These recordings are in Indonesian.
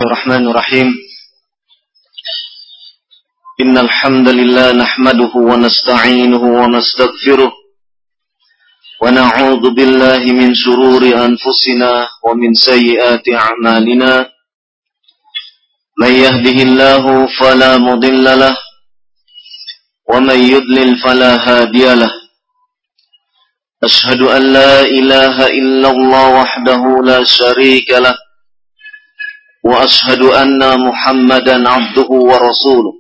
الرحمن الرحيم إن الحمد لله نحمده ونستعينه ونستغفره ونعوذ بالله من شرور أنفسنا ومن سيئات أعمالنا من يهده الله فلا مضل له ومن يضلل فلا هادي له أشهد أن لا إله إلا الله وحده لا شريك له وأشهد أن محمدا عبده ورسوله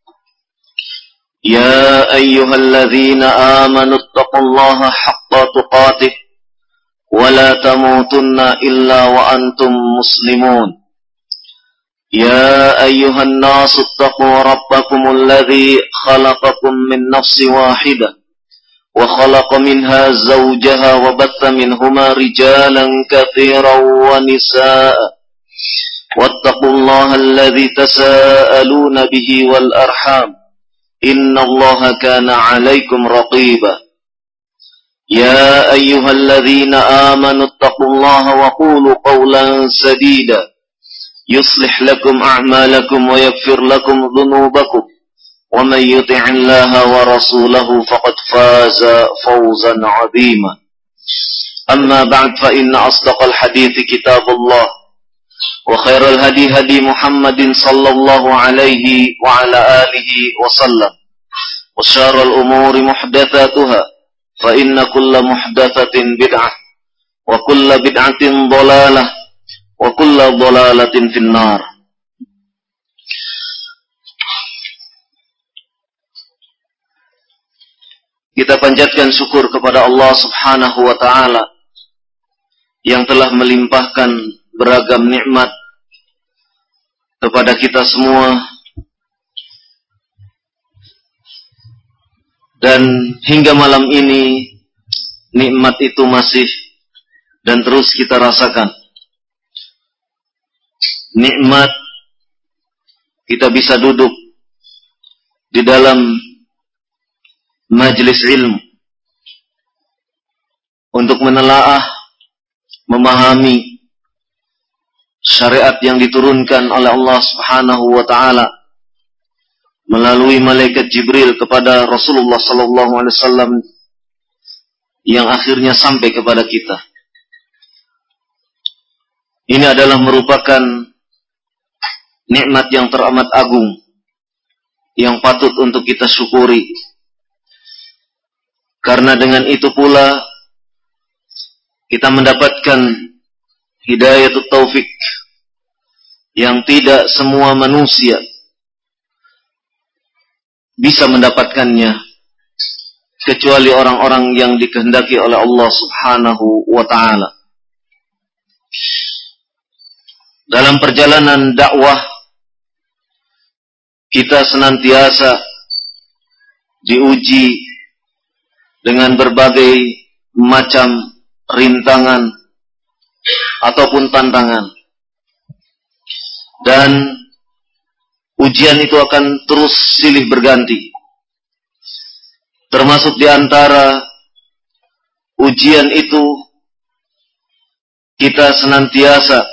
يا أيها الذين آمنوا اتقوا الله حق تقاته ولا تموتن إلا وأنتم مسلمون يا أيها الناس اتقوا ربكم الذي خلقكم من نفس واحدة وخلق منها زوجها وبث منهما رجالا كثيرا ونساء واتقوا الله الذي تساءلون به والأرحام إن الله كان عليكم رقيبا يا أيها الذين آمنوا اتقوا الله وقولوا قولا سديدا يصلح لكم أعمالكم ويغفر لكم ذنوبكم ومن يطع الله ورسوله فقد فاز فوزا عظيما أما بعد فإن أصدق الحديث كتاب الله وخير الهدي هدي محمد صلى الله عليه وعلى آله وسلم وشر الأمور محدثاتها فإن كل محدثة بدعة وكل بدعة ضلالة وكل ضلالة في النار. Kita panjatkan syukur kepada Allah Subhanahu wa Ta'ala yang telah melimpahkan beragam nikmat kepada kita semua, dan hingga malam ini nikmat itu masih dan terus kita rasakan. Nikmat kita bisa duduk di dalam majelis ilmu untuk menelaah, memahami syariat yang diturunkan oleh Allah Subhanahu wa Ta'ala melalui malaikat Jibril kepada Rasulullah sallallahu alaihi wasallam yang akhirnya sampai kepada kita. Ini adalah merupakan nikmat yang teramat agung yang patut untuk kita syukuri. Karena dengan itu pula kita mendapatkan hidayatut taufik yang tidak semua manusia bisa mendapatkannya kecuali orang-orang yang dikehendaki oleh Allah Subhanahu wa Ta'ala. Dalam perjalanan dakwah kita senantiasa diuji dengan berbagai macam rintangan ataupun tantangan, dan ujian itu akan terus silih berganti. Termasuk di antara ujian itu kita senantiasa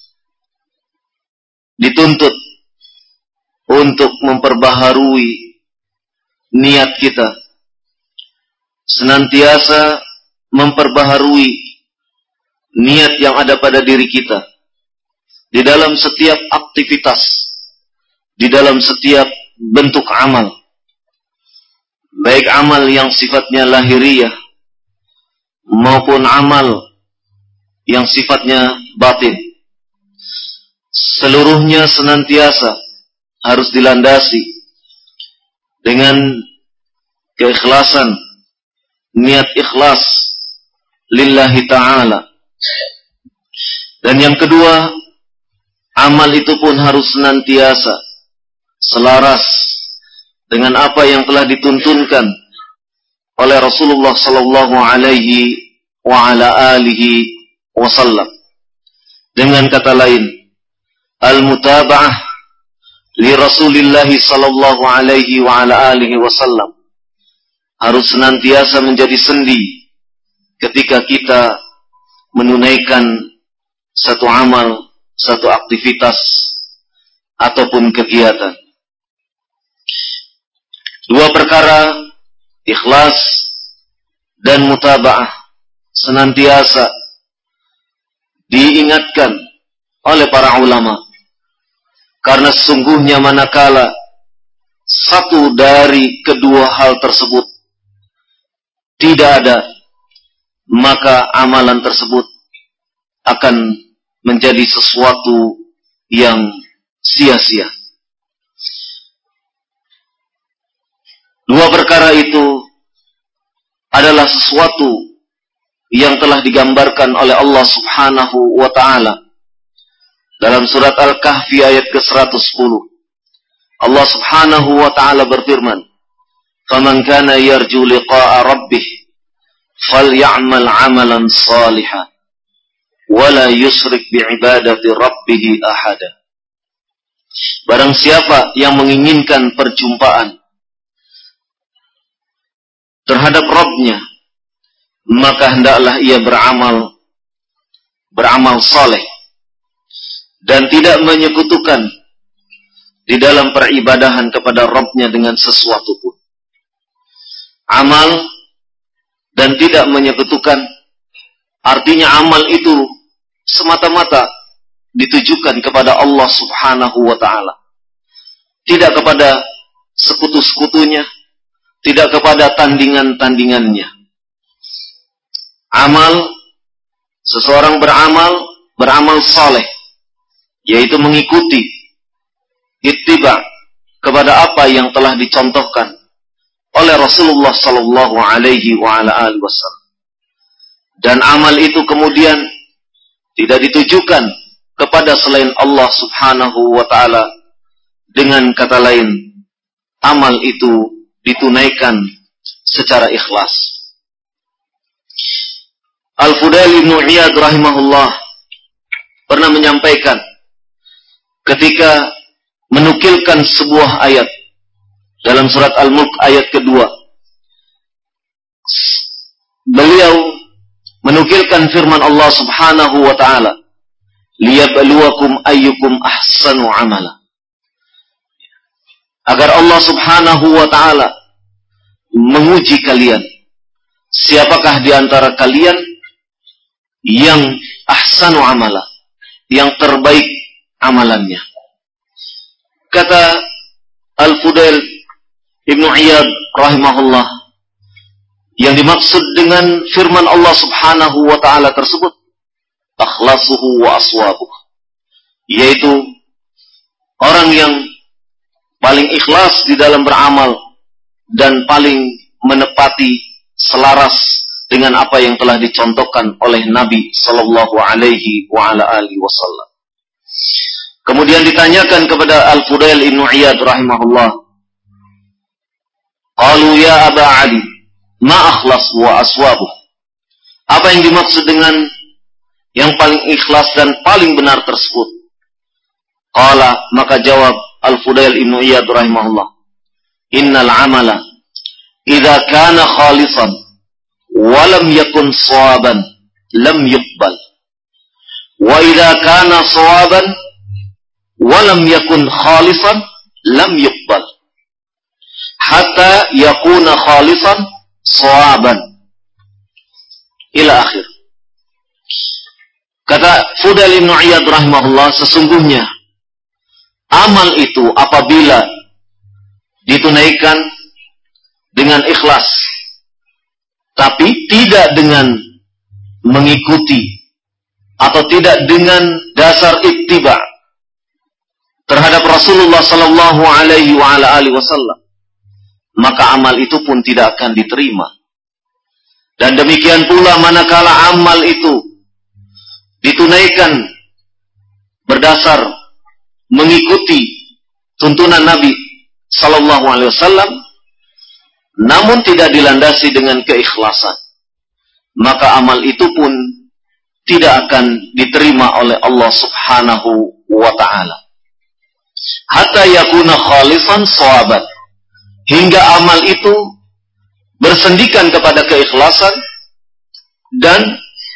dituntut untuk memperbaharui niat kita, senantiasa memperbaharui niat yang ada pada diri kita di dalam setiap aktivitas, di dalam setiap bentuk amal, baik amal yang sifatnya lahiriah maupun amal yang sifatnya batin. Seluruhnya senantiasa harus dilandasi dengan keikhlasan, niat ikhlas lillahi ta'ala. Dan yang kedua, amal itu pun harus senantiasa selaras dengan apa yang telah dituntunkan oleh Rasulullah sallallahu alaihi wa ala alihi wasallam. Dengan kata lain, al-mutaba'ah li Rasulillah sallallahu alaihi wa ala alihi wasallam harus senantiasa menjadi sendi ketika kita menunaikan satu amal, satu aktivitas ataupun kegiatan. Dua perkara, ikhlas dan mutaba'ah, senantiasa diingatkan oleh para ulama. Karena sesungguhnya manakala satu dari kedua hal tersebut tidak ada, maka amalan tersebut akan menjadi sesuatu yang sia-sia. Dua perkara itu adalah sesuatu yang telah digambarkan oleh Allah Subhanahu wa ta'ala dalam surat Al-Kahfi ayat ke-110. Allah Subhanahu wa ta'ala berfirman, "Faman kana yarju liqa'a rabbih faly'amal 'amalan shalihan wa la yusyrik bi'ibadati rabbih ahada." Barang siapa yang menginginkan perjumpaan terhadap Rabb-Nya, maka hendaklah ia beramal saleh dan tidak menyekutukan di dalam peribadahan kepada Rabb-Nya dengan sesuatu pun. Amal dan tidak menyekutukan artinya amal itu semata-mata ditujukan kepada Allah Subhanahu wa ta'ala, tidak kepada sekutu-sekutunya, tidak kepada tandingan-tandingannya. Amal, seseorang beramal saleh, yaitu mengikuti ittiba kepada apa yang telah dicontohkan oleh Rasulullah sallallahu alaihi wasallam. Dan amal itu kemudian tidak ditujukan kepada selain Allah Subhanahu wa ta'ala. Dengan kata lain, amal itu ditunaikan secara ikhlas. Al-Fudail ibn Iyad rahimahullah pernah menyampaikan ketika menukilkan sebuah ayat dalam surat Al-Mulk ayat kedua. Beliau menukilkan firman Allah Subhanahu wa ta'ala, "Liyabluwakum ayyukum ahsanu amala." Agar Allah Subhanahu wa ta'ala menguji kalian, siapakah di antara kalian yang ahsanu amala, yang terbaik amalannya. Kata Al-Fudail Ibnu Iyad rahimahullah, yang dimaksud dengan firman Allah Subhanahu wa ta'ala tersebut akhlasuhu wa aswabuh, yaitu orang yang paling ikhlas di dalam beramal dan paling menepati selaras dengan apa yang telah dicontohkan oleh Nabi sallallahu alaihi wasallam. Kemudian ditanyakan kepada Al-Fudail Ibn Iyad rahimahullah, qalu ya Aba Ali, ma akhlas wa aswabuh? Apa yang dimaksud dengan yang paling ikhlas dan paling benar tersebut? Qala, maka jawab Al-Fudail Ibn Iyad rahimahullah, innal amala idza kana khalisan wa lam yakun sawaban lam yuqbal, wa idza kana sawaban wa lam yakun khalisan lam yuqbal, hatta yakuna khalisan sawaban, ila akhir. Kata Fudail Ibn Iyad rahimahullah, sesungguhnya amal itu apabila ditunaikan dengan ikhlas, tapi tidak dengan mengikuti atau tidak dengan dasar ittiba terhadap Rasulullah sallallahu alaihi wasallam, maka amal itu pun tidak akan diterima. Dan demikian pula manakala amal itu ditunaikan berdasar mengikuti tuntunan Nabi sallallahu alaihi wasallam, namun tidak dilandasi dengan keikhlasan, maka amal itu pun tidak akan diterima oleh Allah Subhanahu wa ta'ala. Hatta yakuna khalisan shawaban, hingga amal itu bersendikan kepada keikhlasan dan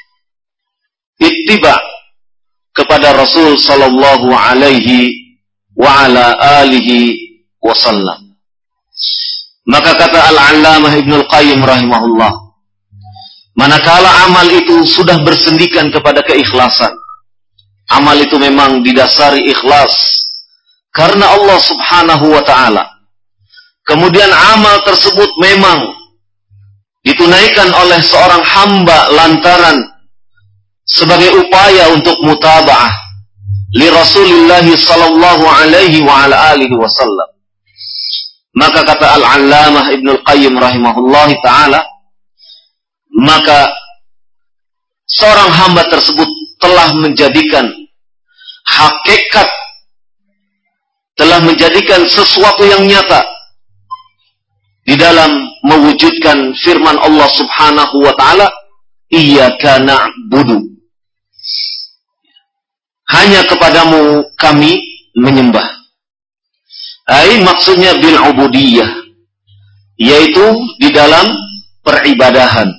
ittiba kepada Rasul sallallahu alaihi wa ala alihi wasallam. Maka kata Al-Allamah Ibnul Qayyim rahimahullah, manakala amal itu sudah bersendikan kepada keikhlasan, amal itu memang didasari ikhlas karena Allah subhanahu wa ta'ala, kemudian amal tersebut memang ditunaikan oleh seorang hamba lantaran sebagai upaya untuk mutaba'ah li Rasulillah sallallahu alaihi wa ala alihi wasallam. Maka kata Al-Allamah Ibnul Qayyim rahimahullah ta'ala, maka seorang hamba tersebut telah menjadikan hakikat, telah menjadikan sesuatu yang nyata di dalam mewujudkan firman Allah subhanahu wa ta'ala, iyyaka na'budu, hanya kepadamu kami menyembah. Maksudnya bil ubudiyah, yaitu di dalam peribadahan.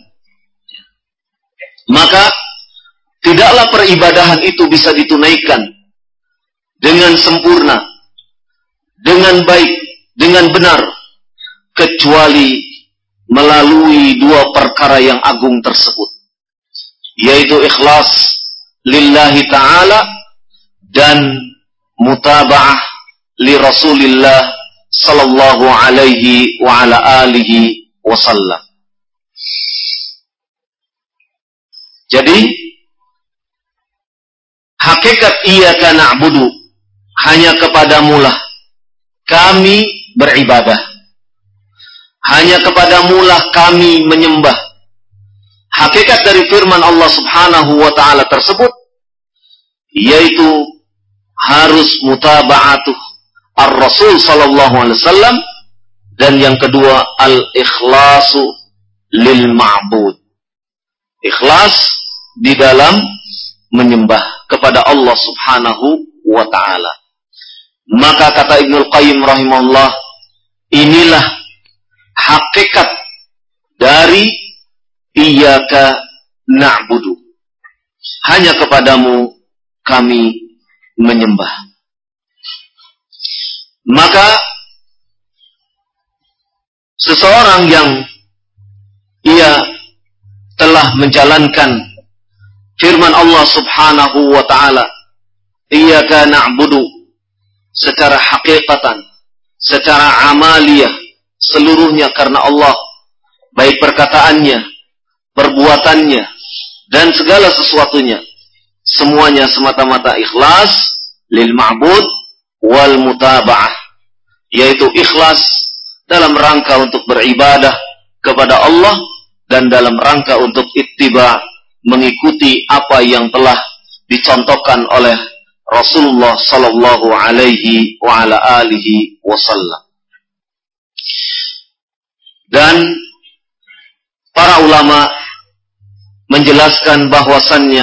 Maka tidaklah peribadahan itu bisa ditunaikan dengan sempurna, dengan baik, dengan benar, kecuali melalui dua perkara yang agung tersebut, yaitu ikhlas lillahi ta'ala dan mutaba'ah li Rasulillah sallallahu alaihi wa ala alihi wasallam. Jadi hakikat iyyaka na'budu, hanya kepadamulah kami beribadah, hanya kepadamulah kami menyembah. Hakikat dari firman Allah subhanahu wa ta'ala tersebut yaitu harus mutaba'atuh ar-Rasul sallallahu alaihi wasallam, dan yang kedua al-ikhlasu lil ma'bud, ikhlas di dalam menyembah kepada Allah subhanahu wa ta'ala. Maka kata Ibnul Qayyim rahimahullah, inilah hakikat dari iyyaka na'budu, hanya kepadamu kami menyembah. Maka seseorang yang ia telah menjalankan firman Allah subhanahu wa ta'ala, iyyaka na'budu, secara hakikatan, secara amaliyah, seluruhnya karena Allah, baik perkataannya, perbuatannya, dan segala sesuatunya, semuanya semata-mata ikhlas lil ma'bud wal mutaba'ah, yaitu ikhlas dalam rangka untuk beribadah kepada Allah dan dalam rangka untuk ittiba, mengikuti apa yang telah dicontohkan oleh Rasulullah sallallahu alaihi wa ala alihi wasallam. Dan para ulama menjelaskan bahwasannya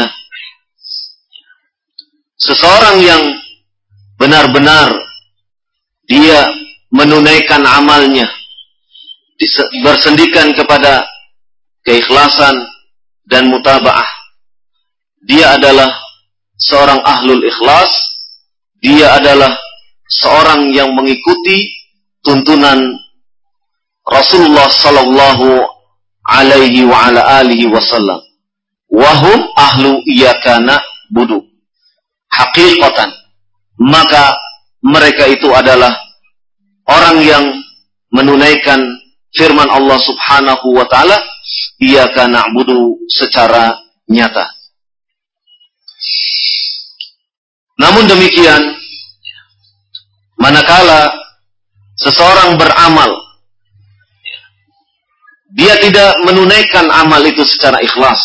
seseorang yang benar-benar dia menunaikan amalnya bersendikan kepada keikhlasan dan mutaba'ah, dia adalah seorang ahlul ikhlas, dia adalah seorang yang mengikuti tuntunan Rasulullah sallallahu alaihi wa ala alihi wasallam. Wahum ahlu iyyaka na'budu, hakikatan, maka mereka itu adalah orang yang menunaikan firman Allah subhanahu wa ta'ala, iyyaka na'budu, secara nyata. Namun demikian, manakala seseorang beramal, dia tidak menunaikan amal itu secara ikhlas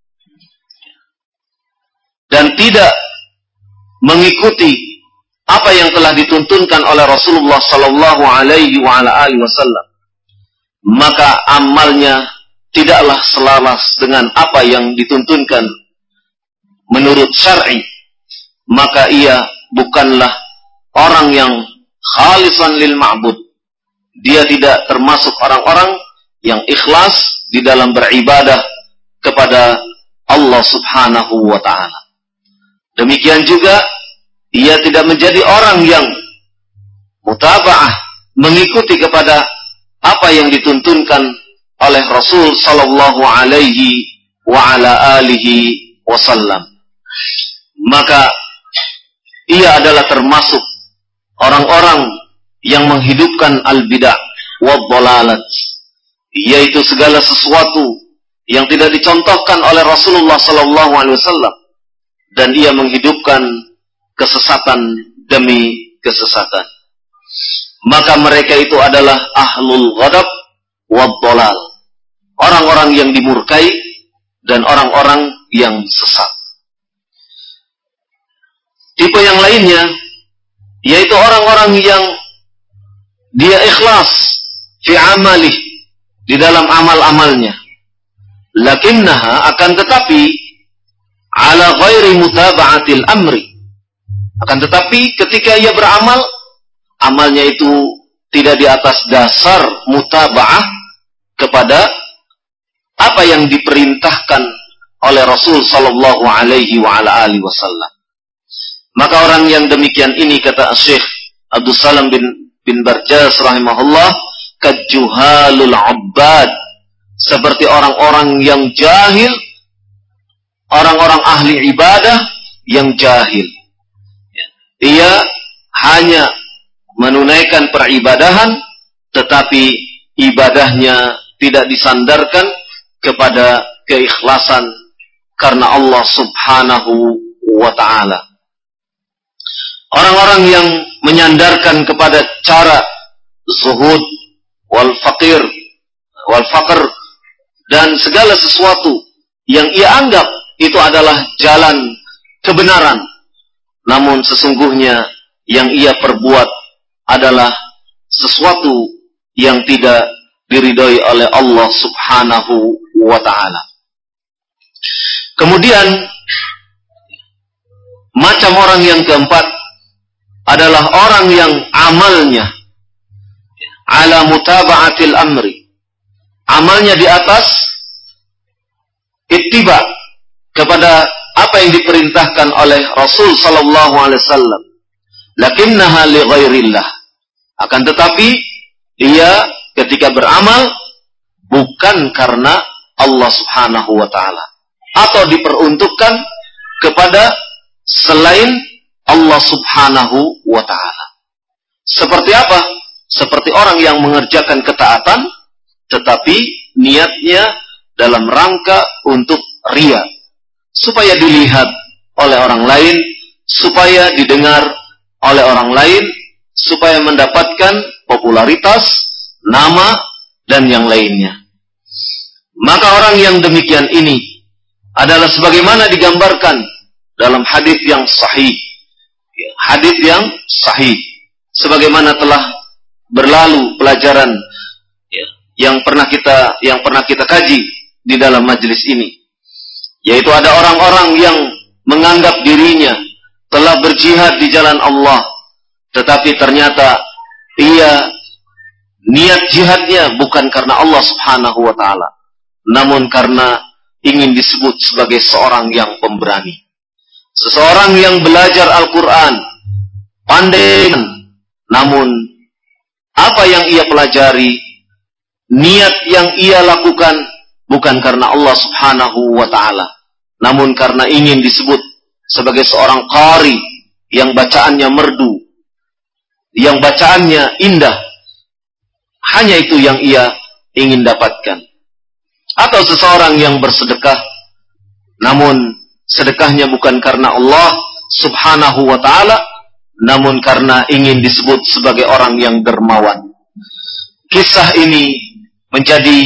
dan tidak mengikuti apa yang telah dituntunkan oleh Rasulullah sallallahu alaihi wa ala alihi wasallam, maka amalnya tidaklah selaras dengan apa yang dituntunkan menurut syar'i, maka ia bukanlah orang yang khalisan lil ma'bud. Dia tidak termasuk orang-orang yang ikhlas di dalam beribadah kepada Allah subhanahu wa ta'ala. Demikian juga ia tidak menjadi orang yang mutaba'ah, mengikuti kepada apa yang dituntunkan oleh Rasul sallallahu alaihi wa ala alihi wasallam. Maka ia adalah termasuk orang-orang yang menghidupkan al-bid'ah wa dhalalat, yaitu segala sesuatu yang tidak dicontohkan oleh Rasulullah sallallahu alaihi wasallam, dan ia menghidupkan kesesatan demi kesesatan. Maka mereka itu adalah ahlul ghadab wa dhalal, orang-orang yang dimurkai dan orang-orang yang sesat. Tipe yang lainnya yaitu orang-orang yang dia ikhlas fi amalih, di dalam amal-amalnya, lakinnaha, akan tetapi, ala ghairi mutaba'atil amri, akan tetapi ketika ia beramal, amalnya itu tidak di atas dasar mutaba'ah kepada apa yang diperintahkan oleh Rasul sallallahu alaihi wa ala alihi wasallam. Maka orang yang demikian ini, kata Syekh Abdul Salam bin Barjas rahimahullah, kajuhalul abbad, seperti orang-orang yang jahil, orang-orang ahli ibadah yang jahil. Ia hanya menunaikan peribadahan, tetapi ibadahnya tidak disandarkan kepada keikhlasan karena Allah subhanahu wa ta'ala. Orang-orang yang menyandarkan kepada cara zuhud wal faqir dan segala sesuatu yang ia anggap itu adalah jalan kebenaran, namun sesungguhnya yang ia perbuat adalah sesuatu yang tidak diridhoi oleh Allah subhanahu wa ta'ala. Kemudian macam orang yang keempat adalah orang yang amalnya ala mutaba'atil amri, amalnya di atas ittiba kepada apa yang diperintahkan oleh Rasul sallallahu alaihi wasallam, lakinnaha li ghairillah, akan tetapi ia ketika beramal bukan karena Allah subhanahu wa ta'ala, atau diperuntukkan kepada selain Allah subhanahu wa ta'ala. Seperti apa? Seperti orang yang mengerjakan ketaatan, tetapi niatnya dalam rangka untuk riya, supaya dilihat oleh orang lain, supaya didengar oleh orang lain, supaya mendapatkan popularitas, nama, dan yang lainnya. Maka orang yang demikian ini adalah sebagaimana digambarkan dalam hadis yang sahih. Hadis yang sahih, sebagaimana telah berlalu pelajaran yang pernah kita kaji di dalam majelis ini, yaitu ada orang-orang yang menganggap dirinya telah berjihad di jalan Allah, tetapi ternyata ia niat jihadnya bukan karena Allah subhanahu wa ta'ala, namun karena ingin disebut sebagai seorang yang pemberani. Seseorang yang belajar Al-Quran, pandai, namun apa yang ia pelajari, niat yang ia lakukan bukan karena Allah subhanahu wa ta'ala, namun karena ingin disebut sebagai seorang qari yang bacaannya merdu, yang bacaannya indah. Hanya itu yang ia ingin dapatkan. Atau seseorang yang bersedekah, namun sedekahnya bukan karena Allah subhanahu wa ta'ala, namun karena ingin disebut sebagai orang yang dermawan. Kisah ini menjadi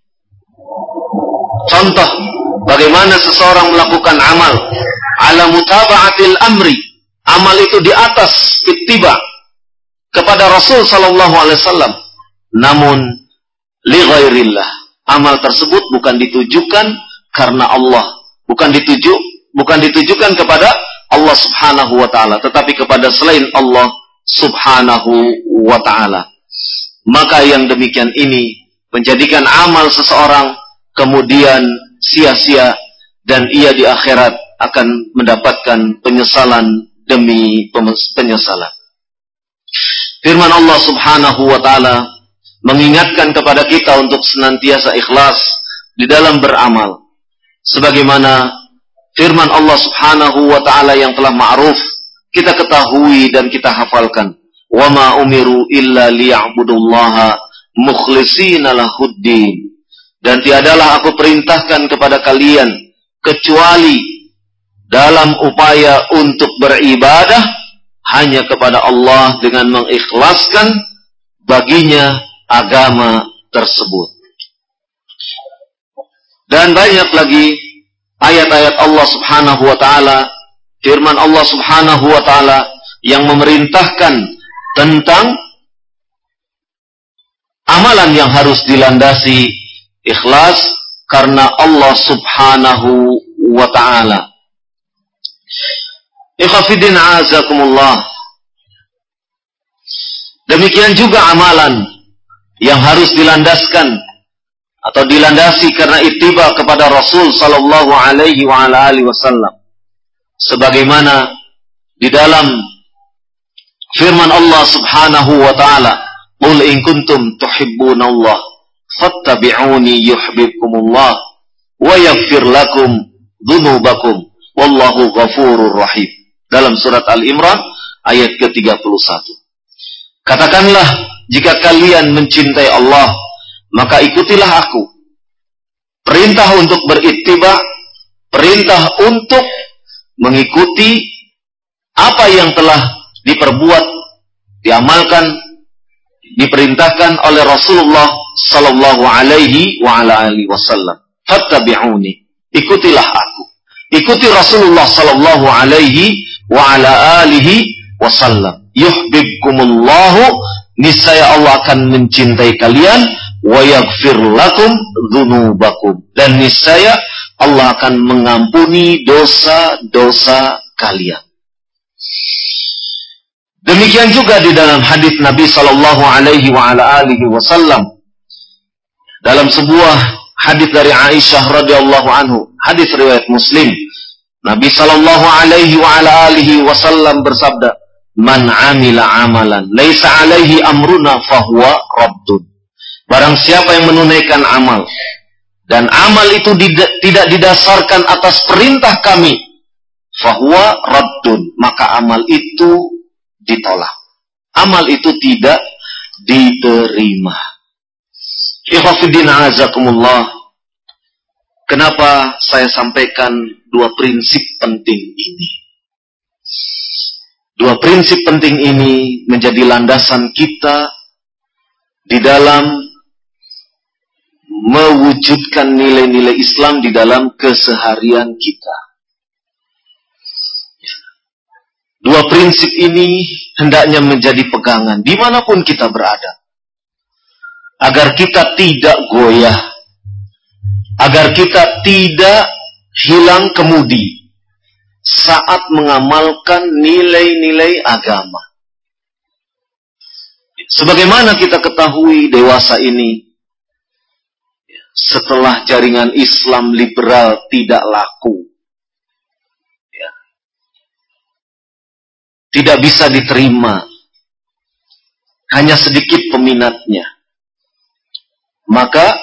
contoh bagaimana seseorang melakukan amal ala mutaba'atil amri, amal itu di atas ittiba kepada Rasul sallallahu alaihi wasallam, namun li ghairillah, amal tersebut bukan ditujukan karena Allah, bukan ditujukan kepada Allah subhanahu wa ta'ala, tetapi kepada selain Allah subhanahu wa ta'ala. Maka yang demikian ini menjadikan amal seseorang kemudian sia-sia, dan ia di akhirat akan mendapatkan penyesalan demi penyesalan. Firman Allah Subhanahu wa taala mengingatkan kepada kita untuk senantiasa ikhlas di dalam beramal. Sebagaimana firman Allah Subhanahu wa taala yang telah ma'ruf, kita ketahui dan kita hafalkan. Wa ma umiru illa liya'budullaha mukhlishina lahuddin. Dan tiadalah aku perintahkan kepada kalian kecuali dalam upaya untuk beribadah hanya kepada Allah dengan mengikhlaskan baginya agama tersebut. Dan banyak lagi ayat-ayat Allah Subhanahu wa taala, firman Allah Subhanahu wa taala yang memerintahkan tentang amalan yang harus dilandasi ikhlas karena Allah Subhanahu wa ta'ala. Ikhafidin azakumullah. Demikian juga amalan yang harus dilandaskan atau dilandasi karena ittiba kepada Rasul sallallahu alaihi wa ala alihi wasallam. Sebagaimana di dalam firman Allah Subhanahu wa ta'ala, "Qul in kuntum tuhibbunallah fattabi'uni yuhibbukumullah wa yaghfir lakum dzunubakum wallahu ghafurur rahim." Dalam surat Al-Imran ayat ke-31. Katakanlah, jika kalian mencintai Allah, maka ikutilah aku. Perintah untuk berittiba, perintah untuk mengikuti apa yang telah diperbuat, diamalkan, diperintahkan oleh Rasulullah sallallahu alaihi wa ala alihi wasallam. Fattabi'uni, ikutilah aku. Ikuti Rasulullah sallallahu alaihi wa ala alihi wasallam. Yuhibbukumullahu, niscaya Allah akan mencintai kalian, wa yaghfir lakum dzunubakum, dan niscaya Allah akan mengampuni dosa-dosa kalian. Demikian juga di dalam hadis Nabi sallallahu alaihi wa ala alihi wasallam, dalam sebuah hadis dari Aisyah radhiyallahu anhu, hadis riwayat Muslim, Nabi sallallahu alaihi wa ala alihi wasallam bersabda, "Man 'amila 'amalan laisa 'alaihi amruna fahuwa raddun." Barang siapa yang menunaikan amal dan amal itu tidak didasarkan atas perintah kami, fahuwa raddun, maka amal itu ditolak. Amal itu tidak diterima. Ikhwatiddin azakumullah. Kenapa saya sampaikan dua prinsip penting ini? Dua prinsip penting ini menjadi landasan kita di dalam mewujudkan nilai-nilai Islam di dalam keseharian kita. Dua prinsip ini hendaknya menjadi pegangan dimanapun kita berada, agar kita tidak goyah, agar kita tidak hilang kemudi saat mengamalkan nilai-nilai agama. Sebagaimana kita ketahui, dewasa ini, setelah jaringan Islam liberal tidak laku, tidak bisa diterima, hanya sedikit peminatnya, maka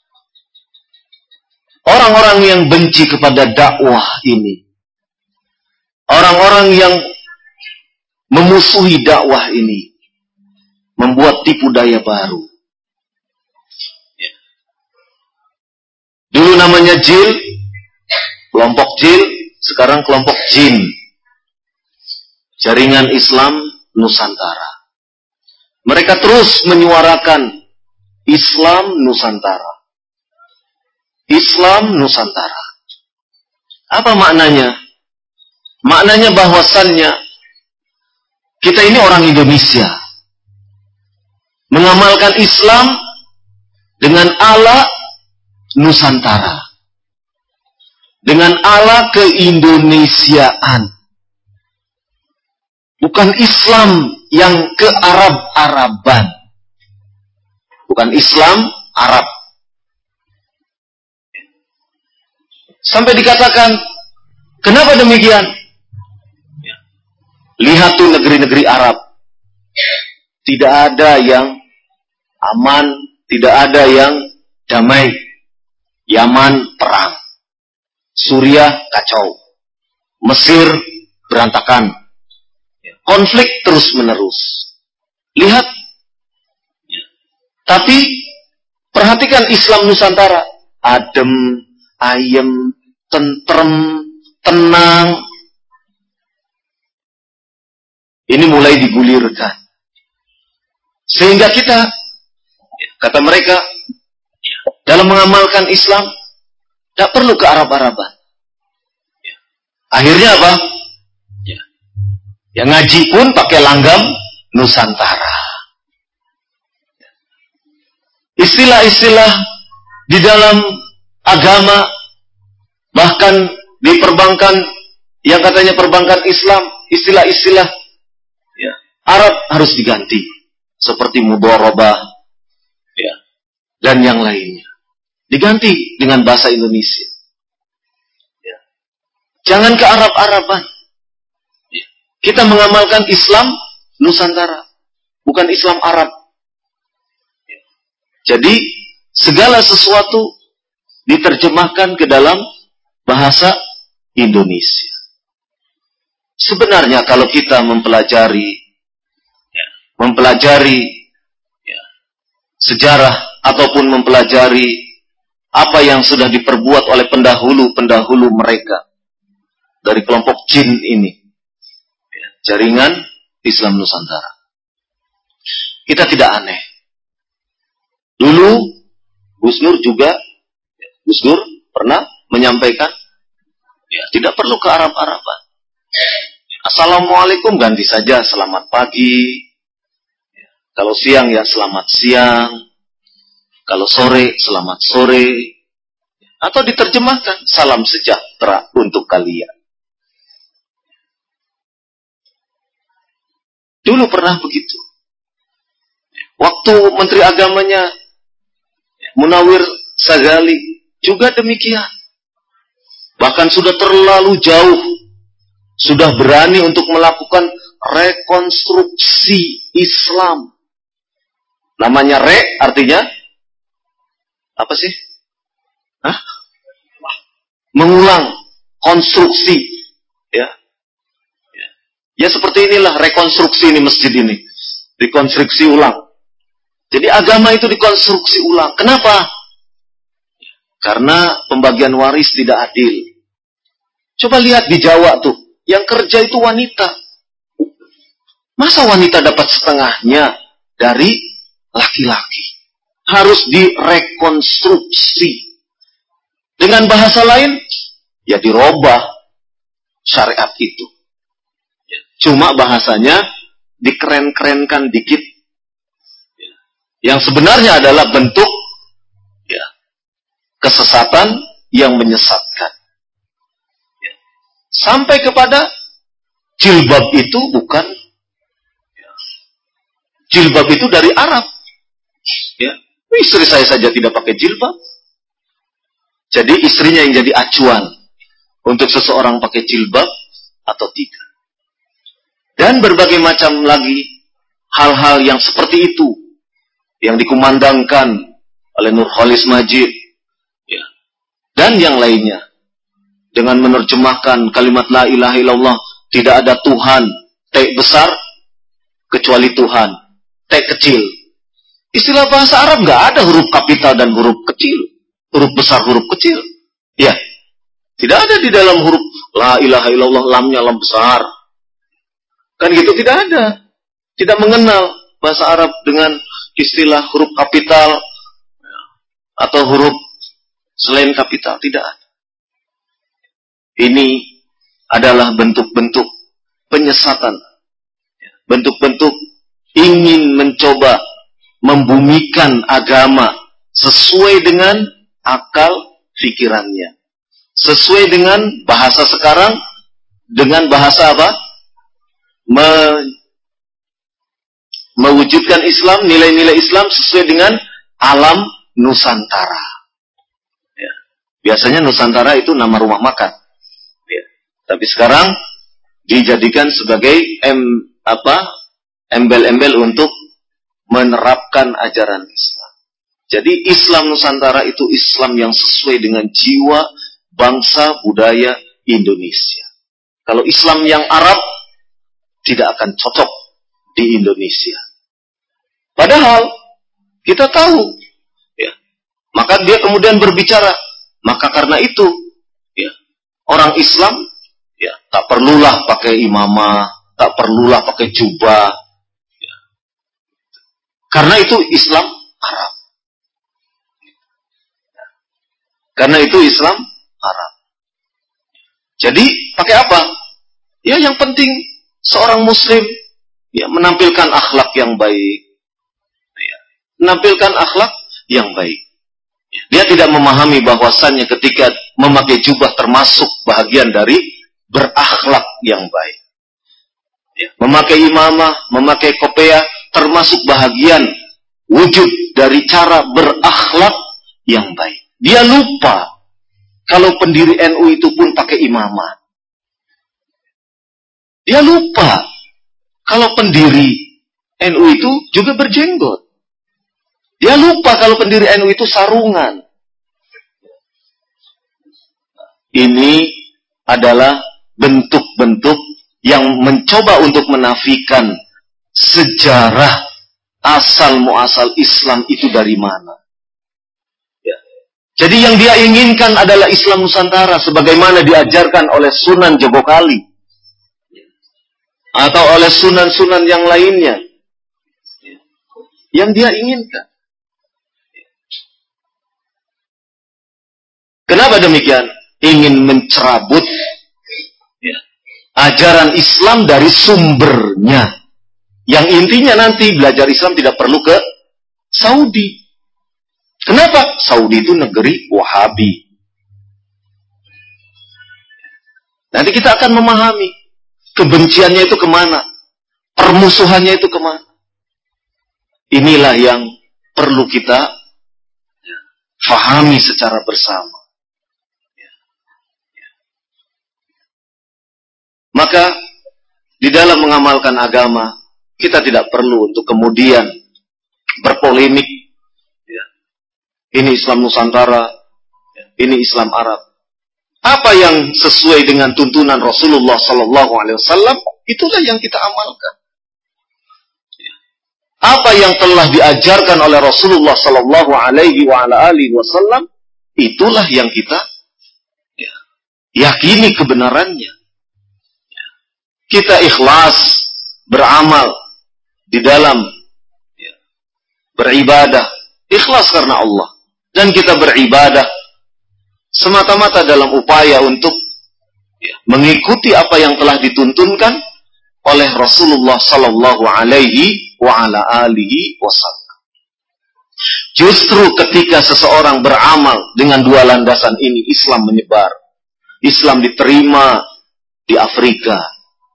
orang-orang yang benci kepada dakwah ini, orang-orang yang memusuhi dakwah ini, membuat tipu daya baru. Dulu namanya JIL, kelompok JIL, sekarang kelompok JIN, Jaringan Islam Nusantara. Mereka terus menyuarakan Islam Nusantara. Islam Nusantara. Apa maknanya? Maknanya bahwasannya kita ini orang Indonesia, mengamalkan Islam dengan ala Nusantara, dengan ala keindonesiaan. Bukan Islam yang ke-Arab-Araban. Bukan Islam Arab. Sampai dikatakan, kenapa demikian? Lihat tuh negeri-negeri Arab. Tidak ada yang aman, tidak ada yang damai. Yaman perang, Suriah kacau, Mesir berantakan, konflik terus menerus. Lihat, tapi perhatikan Islam Nusantara, adem, ayem, tentrem, tenang. Ini mulai digulirkan. Sehingga kita, kata mereka, dalam mengamalkan Islam, tidak perlu ke Arab-Araban. Akhirnya apa? Yang ngaji pun pakai langgam Nusantara. Istilah-istilah di dalam agama, bahkan di perbankan, yang katanya perbankan Islam, istilah-istilah Arab harus diganti. Seperti mudharabah, dan yang lainnya. Diganti dengan bahasa Indonesia. Jangan ke Arab-Araban. Kita mengamalkan Islam Nusantara, bukan Islam Arab. Jadi, segala sesuatu diterjemahkan ke dalam bahasa Indonesia. Sebenarnya kalau kita mempelajari sejarah ataupun mempelajari apa yang sudah diperbuat oleh pendahulu-pendahulu mereka dari kelompok jin ini, jaringan Islam Nusantara, kita tidak aneh. Dulu Gus Nur pernah menyampaikan, tidak perlu ke Arab-Araban. Assalamualaikum ganti saja selamat pagi. Kalau siang ya selamat siang. Kalau sore selamat sore. Atau diterjemahkan salam sejahtera untuk kalian. Dulu pernah begitu. Waktu Menteri Agamanya Munawir Sagali juga demikian. Bahkan sudah terlalu jauh. Sudah berani untuk melakukan rekonstruksi Islam. Namanya artinya apa sih? Mengulang, konstruksi. Ya seperti inilah rekonstruksi ini masjid ini. Dikonstruksi ulang. Jadi agama itu dikonstruksi ulang. Kenapa? Karena pembagian waris tidak adil. Coba lihat di Jawa tuh. Yang kerja itu wanita. Masa wanita dapat setengahnya dari laki-laki? Harus direkonstruksi. Dengan bahasa lain, ya dirubah syariat itu. Cuma bahasanya dikeren-kerenkan dikit. Yang sebenarnya adalah bentuk kesesatan yang menyesatkan. Sampai kepada jilbab itu bukan. Jilbab itu dari Arab. Istri saya saja tidak pakai jilbab. Jadi istrinya yang jadi acuan untuk seseorang pakai jilbab atau tidak. Dan berbagai macam lagi hal-hal yang seperti itu yang dikumandangkan oleh Nurholis Majid dan yang lainnya dengan menerjemahkan kalimat la ilaha illallah, tidak ada Tuhan T besar kecuali Tuhan T kecil. Istilah bahasa Arab nggak ada huruf kapital dan huruf kecil, huruf besar, huruf kecil. Tidak ada di dalam huruf la ilaha illallah lamnya lam besar. Kan gitu, tidak ada. Tidak mengenal bahasa Arab dengan istilah huruf kapital atau huruf selain kapital, tidak ada. Ini adalah bentuk-bentuk penyesatan. Bentuk-bentuk ingin mencoba membumikan agama sesuai dengan akal pikirannya. Sesuai dengan bahasa sekarang, dengan bahasa apa? Mewujudkan Islam, nilai-nilai Islam sesuai dengan alam Nusantara. Biasanya Nusantara itu nama rumah makan. Tapi sekarang dijadikan sebagai embel-embel untuk menerapkan ajaran Islam. Jadi Islam Nusantara itu Islam yang sesuai dengan jiwa, bangsa, budaya Indonesia. Kalau Islam yang Arab tidak akan cocok di Indonesia. Padahal kita tahu, ya. Maka dia kemudian berbicara, maka karena itu, ya, orang Islam, ya, tak perlulah pakai imamah, tak perlulah pakai jubah, ya. Karena itu Islam Arab. Karena itu Islam Arab. Jadi pakai apa? Ya yang penting seorang Muslim, ya, menampilkan akhlak yang baik, ya, menampilkan akhlak yang baik. Dia tidak memahami bahwasannya ketika memakai jubah termasuk bahagian dari berakhlak yang baik. Ya, memakai imamah, memakai kopiah termasuk bahagian wujud dari cara berakhlak yang baik. Dia lupa kalau pendiri NU itu pun pakai imamah. Dia lupa kalau pendiri NU itu juga berjenggot. Dia lupa kalau pendiri NU itu sarungan. Ini adalah bentuk-bentuk yang mencoba untuk menafikan sejarah asal muasal Islam itu dari mana. Ya. Jadi yang dia inginkan adalah Islam Nusantara sebagaimana diajarkan oleh Sunan Jogokali atau oleh sunan-sunan yang lainnya. Yang dia inginkan. Kenapa demikian? Ingin mencerabut, ya, ajaran Islam dari sumbernya. Yang intinya nanti belajar Islam tidak perlu ke Saudi. Kenapa? Saudi itu negeri Wahabi. Nanti kita akan memahami kebenciannya itu kemana, permusuhannya itu kemana. Inilah yang perlu kita fahami secara bersama. Maka di dalam mengamalkan agama kita tidak perlu untuk kemudian berpolemik. Ya. Ini Islam Nusantara, ini Islam Arab. Apa yang sesuai dengan tuntunan Rasulullah SAW, itulah yang kita amalkan. Ya. Apa yang telah diajarkan oleh Rasulullah SAW, itulah yang kita, ya, yakini kebenarannya. Kita ikhlas beramal di dalam, ya, beribadah, ikhlas karena Allah, dan kita beribadah semata-mata dalam upaya untuk, ya, mengikuti apa yang telah dituntunkan oleh Rasulullah Sallallahu Alaihi Wasallam. Justru ketika seseorang beramal dengan dua landasan ini, Islam menyebar, Islam diterima di Afrika.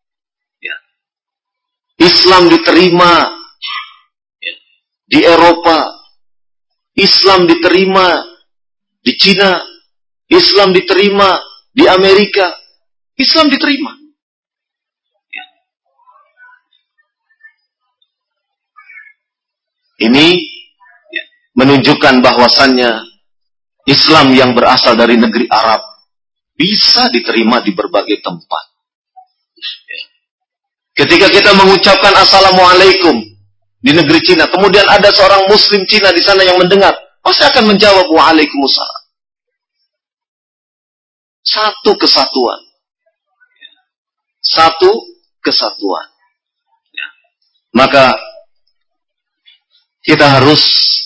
Islam diterima, ya, di Eropa, Islam diterima di Cina, Islam diterima di Amerika, Islam diterima. Ya. Ini, ya, menunjukkan bahwasannya Islam yang berasal dari negeri Arab bisa diterima di berbagai tempat. Ya. Ketika kita mengucapkan Assalamualaikum di negeri Cina, kemudian ada seorang Muslim Cina di sana yang mendengar, pasti akan menjawab Waalaikumsalam. Satu kesatuan. Satu kesatuan. Ya. Maka kita harus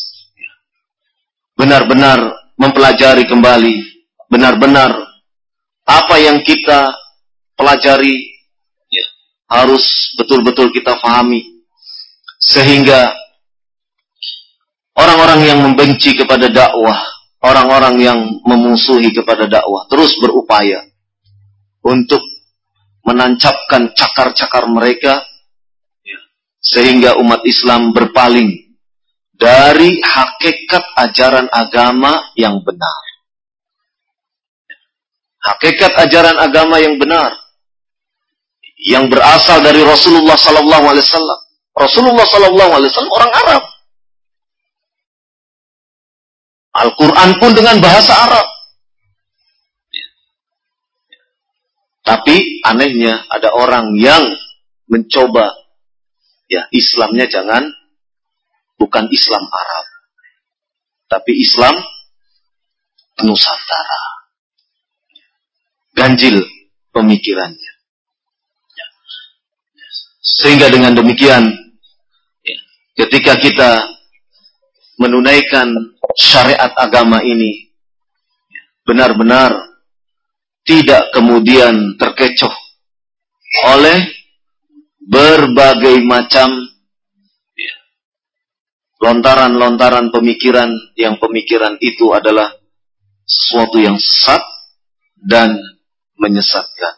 benar-benar mempelajari kembali, benar-benar apa yang kita pelajari harus betul-betul kita fahami. Sehingga orang-orang yang membenci kepada dakwah, orang-orang yang memusuhi kepada dakwah, terus berupaya untuk menancapkan cakar-cakar mereka, sehingga umat Islam berpaling dari hakikat ajaran agama yang benar. Hakikat ajaran agama yang benar, yang berasal dari Rasulullah SAW. Rasulullah SAW orang Arab. Al-Quran pun dengan bahasa Arab. Tapi anehnya ada orang yang mencoba, ya Islamnya bukan Islam Arab, tapi Islam Nusantara. Ganjil pemikirannya. Sehingga dengan demikian, ketika kita menunaikan syariat agama ini, benar-benar tidak kemudian terkecoh oleh berbagai macam lontaran-lontaran pemikiran, yang pemikiran itu adalah sesuatu yang sesat dan menyesatkan.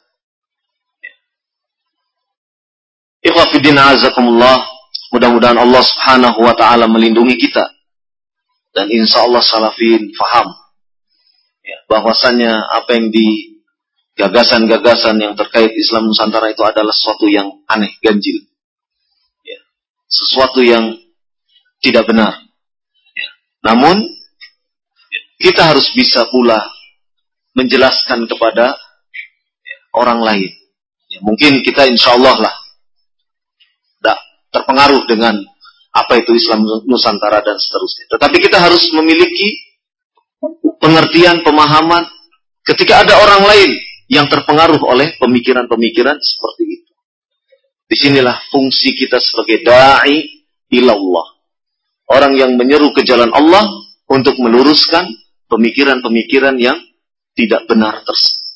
Ikhwah fillah azakumullah, mudah-mudahan Allah Subhanahu wa taala melindungi kita, dan insya Allah salafin faham bahwasannya apa yang di gagasan-gagasan yang terkait Islam Nusantara itu adalah sesuatu yang aneh, ganjil, sesuatu yang tidak benar. Namun kita harus bisa pula menjelaskan kepada orang lain. Mungkin kita insya Allah lah tidak terpengaruh dengan apa itu Islam Nusantara dan seterusnya. Tetapi kita harus memiliki pengertian, pemahaman ketika ada orang lain yang terpengaruh oleh pemikiran-pemikiran seperti itu. Disinilah fungsi kita sebagai da'i ilallah. Orang yang menyeru ke jalan Allah untuk meluruskan pemikiran-pemikiran yang tidak benar tersebut.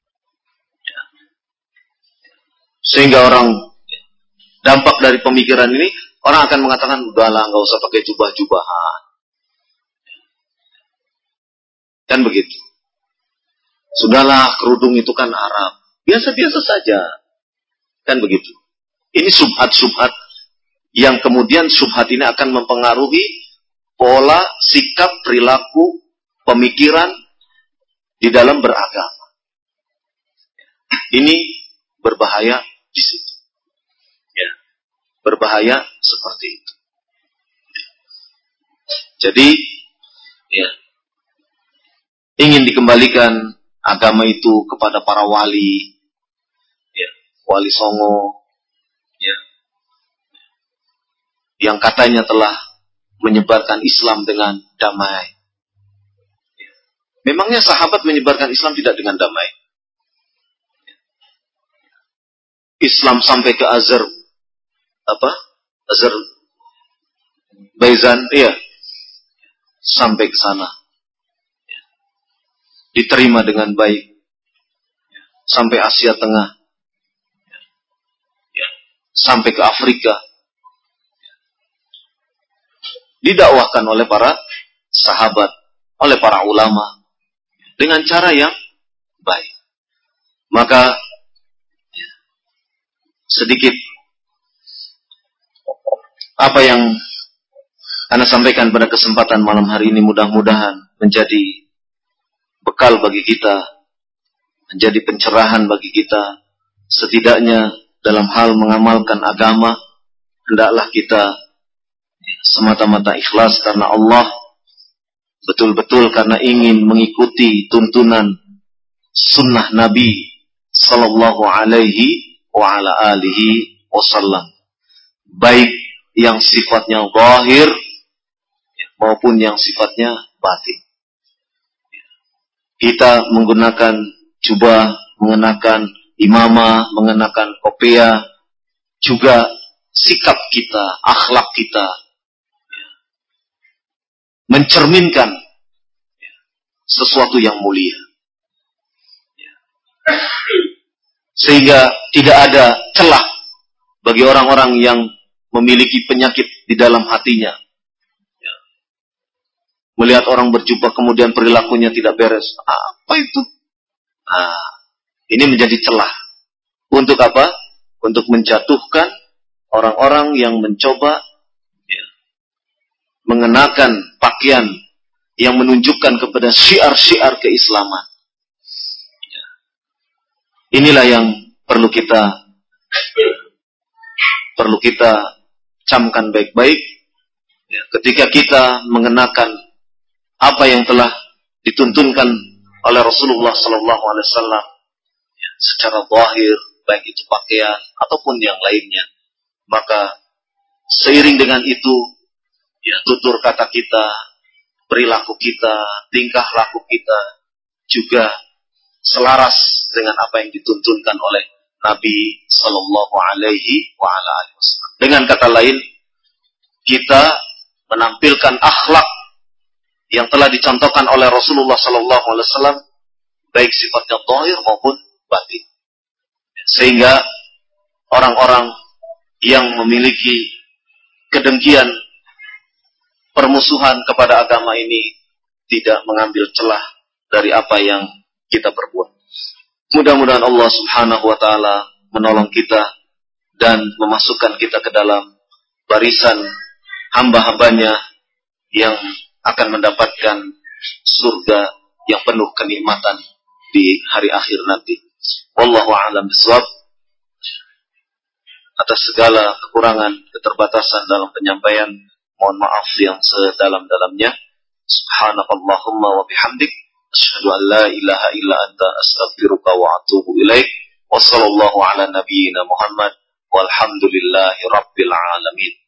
Sehingga orang, dampak dari pemikiran ini, orang akan mengatakan, udahlah, nggak usah pakai jubah-jubahan. Kan begitu. Sudahlah, kerudung itu kan Arab. Biasa-biasa saja. Kan begitu. Ini subhat-subhat yang kemudian subhat ini akan mempengaruhi pola, sikap, perilaku, pemikiran di dalam beragama. Ini berbahaya di situ. Ya. Berbahaya seperti itu. Jadi, ya, ingin dikembalikan agama itu kepada para wali, ya, wali Songo, ya, yang katanya telah menyebarkan Islam dengan damai. Ya. Memangnya sahabat menyebarkan Islam tidak dengan damai? Islam sampai ke Azerbaijan, iya, sampai ke sana, diterima dengan baik, sampai Asia Tengah, sampai ke Afrika, didakwahkan oleh para sahabat, oleh para ulama, dengan cara yang baik. Maka sedikit apa yang Anda sampaikan pada kesempatan malam hari ini, mudah-mudahan menjadi bekal bagi kita, menjadi pencerahan bagi kita. Setidaknya dalam hal mengamalkan agama, hendaklah kita semata-mata ikhlas karena Allah, betul-betul karena ingin mengikuti tuntunan sunnah Nabi sallallahu alaihi wa ala alihi wasallam, baik yang sifatnya zahir maupun yang sifatnya batin. Kita menggunakan jubah, mengenakan imamah, mengenakan kopiah, juga sikap kita, akhlak kita mencerminkan sesuatu yang mulia. Sehingga tidak ada celah bagi orang-orang yang memiliki penyakit di dalam hatinya. Melihat orang berjubah kemudian perilakunya tidak beres. Apa itu? Ini menjadi celah. Untuk apa? Untuk menjatuhkan orang-orang yang mencoba mengenakan pakaian yang menunjukkan kepada syiar-syiar keislaman. Inilah yang perlu kita camkan baik-baik. Ketika kita mengenakan apa yang telah dituntunkan oleh Rasulullah sallallahu alaihi wasallam secara zahir, baik itu pakaian ataupun yang lainnya. Maka seiring dengan itu, ya, tutur kata kita, perilaku kita, tingkah laku kita juga selaras dengan apa yang dituntunkan oleh Nabi sallallahu alaihi wasallam. Dengan kata lain, kita menampilkan akhlak yang telah dicontohkan oleh Rasulullah sallallahu alaihi wasallam, baik sifatnya zahir maupun batin. Sehingga orang-orang yang memiliki kedengkian, permusuhan kepada agama ini tidak mengambil celah dari apa yang kita perbuat. Mudah-mudahan Allah Subhanahu wa taala menolong kita dan memasukkan kita ke dalam barisan hamba-hambanya yang akan mendapatkan surga yang penuh kenikmatan di hari akhir nanti. Wallahu a'lam bishawab. Atas segala kekurangan, keterbatasan dalam penyampaian, mohon maaf yang sedalam-dalamnya. Subhanakallahumma wa bihamdik, asyhadu an la ilaha illa anta, astaghfiruka wa atubu ilaik. Wa sallallahu ala nabiyyina Muhammad walhamdulillahi rabbil alamin.